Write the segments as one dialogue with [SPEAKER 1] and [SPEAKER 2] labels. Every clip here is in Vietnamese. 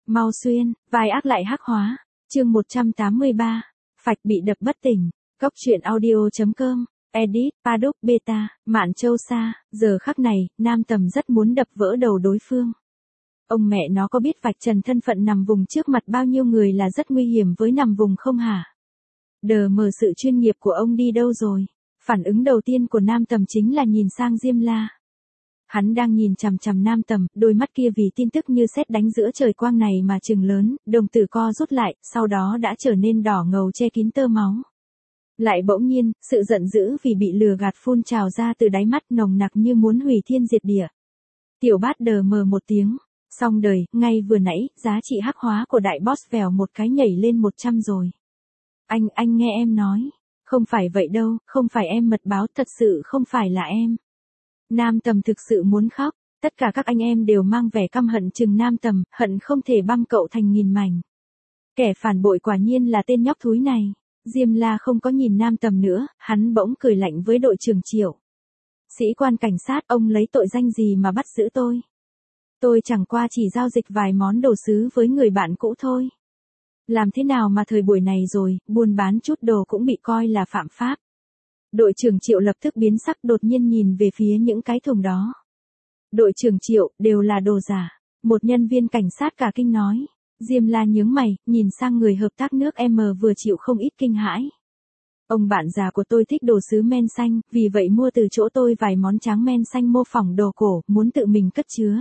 [SPEAKER 1] Mau xuyên, vai ác lại hắc hóa. Chương 183. Phạch bị đập bất tỉnh. Góc truyện audio.com. Edit, Paddock Beta, Mạn Châu Sa. Giờ khắc này, Nam Tầm rất muốn đập vỡ đầu đối phương. Ông mẹ nó có biết vạch trần thân phận nằm vùng trước mặt bao nhiêu người là rất nguy hiểm với nằm vùng không hả? Đờ mờ sự chuyên nghiệp của ông đi đâu rồi? Phản ứng đầu tiên của Nam Tầm chính là nhìn sang Diêm La. Hắn đang nhìn chằm chằm Nam Tầm, đôi mắt kia vì tin tức như sét đánh giữa trời quang này mà trừng lớn, đồng tử co rút lại, sau đó đã trở nên đỏ ngầu che kín tơ máu. Lại bỗng nhiên, sự giận dữ vì bị lừa gạt phun trào ra từ đáy mắt nồng nặc như muốn hủy thiên diệt địa. Tiểu Bát đờ mờ một tiếng, xong đời, ngay vừa nãy, giá trị hắc hóa của đại boss vèo một cái nhảy lên 100 rồi. Anh nghe em nói, không phải vậy đâu, không phải em mật báo, thật sự không phải là em. Nam Tầm thực sự muốn khóc, tất cả các anh em đều mang vẻ căm hận chừng Nam Tầm, hận không thể băm cậu thành nghìn mảnh. Kẻ phản bội quả nhiên là tên nhóc thúi này. Diêm La không có nhìn Nam Tầm nữa, hắn bỗng cười lạnh với đội trưởng Triệu. Sĩ quan cảnh sát, ông lấy tội danh gì mà bắt giữ tôi? Tôi chẳng qua chỉ giao dịch vài món đồ sứ với người bạn cũ thôi. Làm thế nào mà thời buổi này rồi, buôn bán chút đồ cũng bị coi là phạm pháp. Đội trưởng Triệu lập tức biến sắc, đột nhiên nhìn về phía những cái thùng đó. Đội trưởng Triệu, đều là đồ giả. Một nhân viên cảnh sát cả kinh nói. Diêm La nhướng mày, nhìn sang người hợp tác nước M vừa chịu không ít kinh hãi. Ông bạn già của tôi thích đồ sứ men xanh, vì vậy mua từ chỗ tôi vài món tráng men xanh mô phỏng đồ cổ, muốn tự mình cất chứa.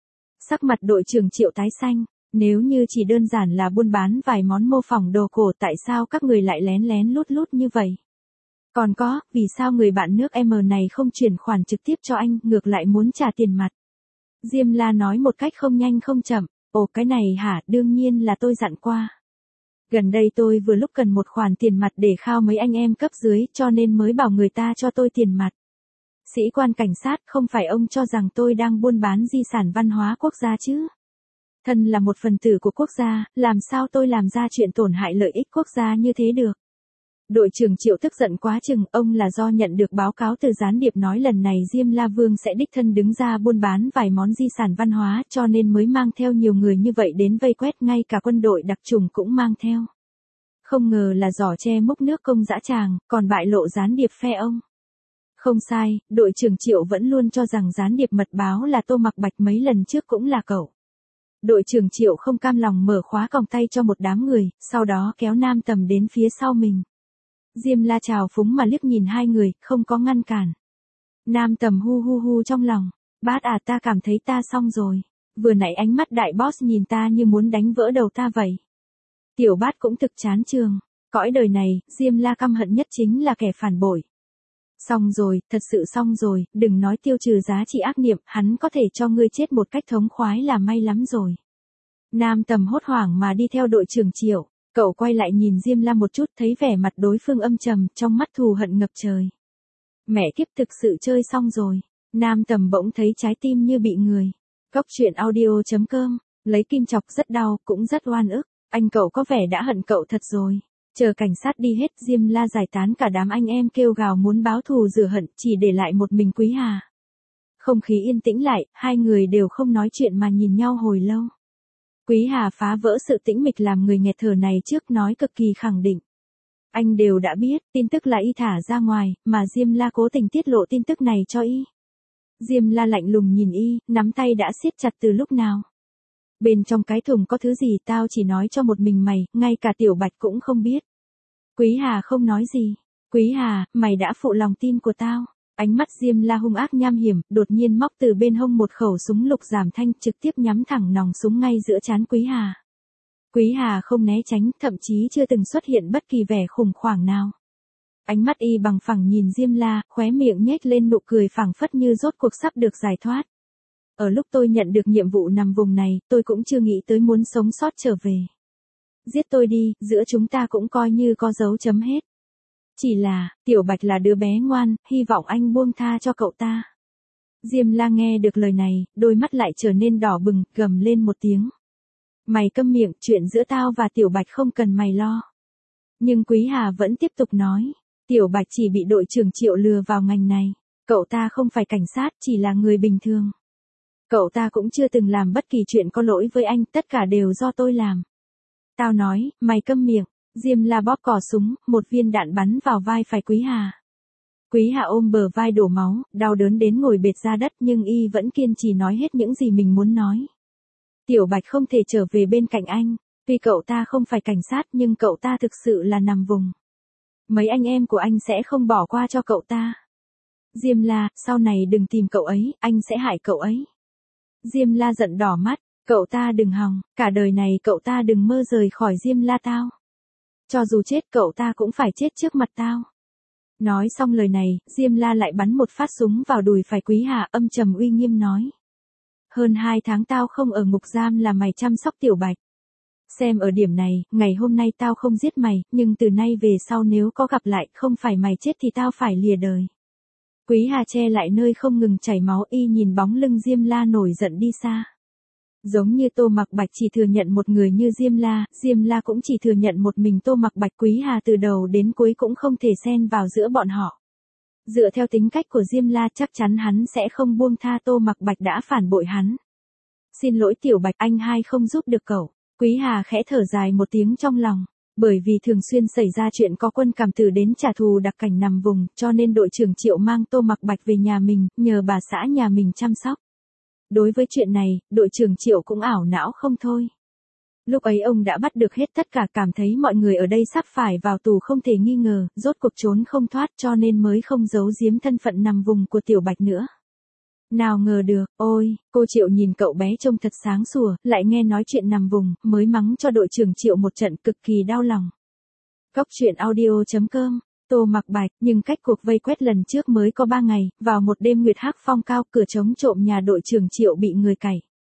[SPEAKER 1] Sắc mặt đội trưởng Triệu tái xanh, nếu như chỉ đơn giản là buôn bán vài món mô phỏng đồ cổ, tại sao các người lại lén lén lút lút như vậy? Còn có, vì sao người bạn nước M này không chuyển khoản trực tiếp cho anh, ngược lại muốn trả tiền mặt? Diêm La nói một cách không nhanh không chậm. Ồ, cái này hả, đương nhiên là tôi dặn qua. Gần đây tôi vừa lúc cần một khoản tiền mặt để khao mấy anh em cấp dưới, cho nên mới bảo người ta cho tôi tiền mặt. Sĩ quan cảnh sát, không phải ông cho rằng tôi đang buôn bán di sản văn hóa quốc gia chứ? Thân là một phần tử của quốc gia, làm sao tôi làm ra chuyện tổn hại lợi ích quốc gia như thế được? Đội trưởng Triệu tức giận quá chừng, ông là do nhận được báo cáo từ gián điệp nói lần này Diêm La Vương sẽ đích thân đứng ra buôn bán vài món di sản văn hóa, cho nên mới mang theo nhiều người như vậy đến vây quét, ngay cả quân đội đặc chủng cũng mang theo. Không ngờ là giỏ che múc nước công dã tràng, còn bại lộ gián điệp phe ông. Không sai, đội trưởng Triệu vẫn luôn cho rằng gián điệp mật báo là Tô Mặc Bạch, mấy lần trước cũng là cậu. Đội trưởng Triệu không cam lòng mở khóa còng tay cho một đám người, sau đó kéo Nam Tầm đến phía sau mình. Diêm La trào phúng mà liếc nhìn hai người, không có ngăn cản. Nam Tầm hu hu hu trong lòng. Bát à, ta cảm thấy ta xong rồi. Vừa nãy ánh mắt đại boss nhìn ta như muốn đánh vỡ đầu ta vậy. Tiểu Bát cũng thực chán trường. Cõi đời này, Diêm La căm hận nhất chính là kẻ phản bội. Xong rồi, thật sự xong rồi, đừng nói tiêu trừ giá trị ác niệm, hắn có thể cho ngươi chết một cách thống khoái là may lắm rồi. Nam Tầm hốt hoảng mà đi theo đội trưởng Triệu. Cậu quay lại nhìn Diêm La một chút, thấy vẻ mặt đối phương âm trầm, trong mắt thù hận ngập trời. Mẹ kiếp, thực sự chơi xong rồi. Nam Tầm bỗng thấy trái tim như bị người. Góc truyện audio.com. Lấy kim chọc rất đau, cũng rất oan ức. Anh cậu có vẻ đã hận cậu thật rồi. Chờ cảnh sát đi hết, Diêm La giải tán cả đám anh em kêu gào muốn báo thù rửa hận, chỉ để lại một mình Quý Hà. Không khí yên tĩnh lại, hai người đều không nói chuyện mà nhìn nhau hồi lâu. Quý Hà phá vỡ sự tĩnh mịch làm người nghẹt thở này trước, nói cực kỳ khẳng định. Anh đều đã biết, tin tức là y thả ra ngoài, mà Diêm La cố tình tiết lộ tin tức này cho y. Diêm La lạnh lùng nhìn y, nắm tay đã siết chặt từ lúc nào. Bên trong cái thùng có thứ gì tao chỉ nói cho một mình mày, ngay cả Tiểu Bạch cũng không biết. Quý Hà không nói gì. Quý Hà, mày đã phụ lòng tin của tao. Ánh mắt Diêm La hung ác nham hiểm, đột nhiên móc từ bên hông một khẩu súng lục giảm thanh, trực tiếp nhắm thẳng nòng súng ngay giữa trán Quý Hà. Quý Hà không né tránh, thậm chí chưa từng xuất hiện bất kỳ vẻ khủng hoảng nào. Ánh mắt y bằng phẳng nhìn Diêm La, khóe miệng nhếch lên nụ cười phảng phất như rốt cuộc sắp được giải thoát. Ở lúc tôi nhận được nhiệm vụ nằm vùng này, tôi cũng chưa nghĩ tới muốn sống sót trở về. Giết tôi đi, giữa chúng ta cũng coi như có dấu chấm hết. Chỉ là, Tiểu Bạch là đứa bé ngoan, hy vọng anh buông tha cho cậu ta. Diêm La nghe được lời này, đôi mắt lại trở nên đỏ bừng, gầm lên một tiếng. Mày câm miệng, chuyện giữa tao và Tiểu Bạch không cần mày lo. Nhưng Quý Hà vẫn tiếp tục nói, Tiểu Bạch chỉ bị đội trưởng Triệu lừa vào ngành này. Cậu ta không phải cảnh sát, chỉ là người bình thường. Cậu ta cũng chưa từng làm bất kỳ chuyện có lỗi với anh, tất cả đều do tôi làm. Tao nói, mày câm miệng. Diêm La bóp cò súng, một viên đạn bắn vào vai phải Quý Hà. Quý Hà ôm bờ vai đổ máu, đau đớn đến ngồi bệt ra đất nhưng y vẫn kiên trì nói hết những gì mình muốn nói. Tiểu Bạch không thể trở về bên cạnh anh, tuy cậu ta không phải cảnh sát nhưng cậu ta thực sự là nằm vùng. Mấy anh em của anh sẽ không bỏ qua cho cậu ta. Diêm La, sau này đừng tìm cậu ấy, anh sẽ hại cậu ấy. Diêm La giận đỏ mắt, cậu ta đừng hòng, cả đời này cậu ta đừng mơ rời khỏi Diêm La tao. Cho dù chết cậu ta cũng phải chết trước mặt tao. Nói xong lời này, Diêm La lại bắn một phát súng vào đùi phải Quý Hà, âm trầm uy nghiêm nói. Hơn 2 tháng tao không ở ngục giam là mày chăm sóc Tiểu Bạch. Xem ở điểm này, ngày hôm nay tao không giết mày, nhưng từ nay về sau nếu có gặp lại, không phải mày chết thì tao phải lìa đời. Quý Hà che lại nơi không ngừng chảy máu, y nhìn bóng lưng Diêm La nổi giận đi xa. Giống như Tô Mặc Bạch chỉ thừa nhận một người như Diêm La cũng chỉ thừa nhận một mình Tô Mặc Bạch. Quý Hà từ đầu đến cuối cũng không thể xen vào giữa bọn họ. Dựa theo tính cách của Diêm La chắc chắn hắn sẽ không buông tha Tô Mặc Bạch đã phản bội hắn. Xin lỗi Tiểu Bạch, anh hai không giúp được cậu. Quý Hà khẽ thở dài một tiếng trong lòng. Bởi vì thường xuyên xảy ra chuyện có quân cảm tử đến trả thù đặc cảnh nằm vùng, cho nên đội trưởng Triệu mang Tô Mặc Bạch về nhà mình, nhờ bà xã nhà mình chăm sóc. Đối với chuyện này, đội trưởng Triệu cũng ảo não không thôi. Lúc ấy ông đã bắt được hết tất cả, cảm thấy mọi người ở đây sắp phải vào tù không thể nghi ngờ, rốt cuộc trốn không thoát cho nên mới không giấu giếm thân phận nằm vùng của Tiểu Bạch nữa. Nào ngờ được, ôi, cô Triệu nhìn cậu bé trông thật sáng sủa, lại nghe nói chuyện nằm vùng, mới mắng cho đội trưởng Triệu một trận cực kỳ đau lòng. Cóc truyện audio.com, Tô Mặc Bạch, nhưng cách cuộc vây quét lần trước mới có 3 ngày, vào một đêm nguyệt hắc phong cao, cửa trống trộm nhà đội trưởng Triệu bị người cày.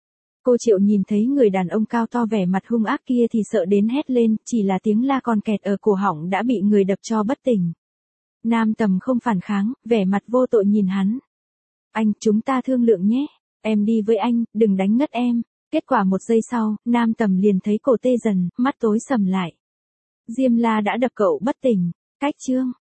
[SPEAKER 1] Cô Triệu nhìn thấy người đàn ông cao to vẻ mặt hung ác kia thì sợ đến hét lên, chỉ là tiếng la còn kẹt ở cổ họng đã bị người đập cho bất tỉnh. Nam Tầm không phản kháng, vẻ mặt vô tội nhìn hắn. Anh, chúng ta thương lượng nhé. Em đi với anh, đừng đánh ngất em. Kết quả 1 giây sau, Nam Tầm liền thấy cổ tê dần, mắt tối sầm lại. Diêm La đã đập cậu bất tỉnh. Cách chương.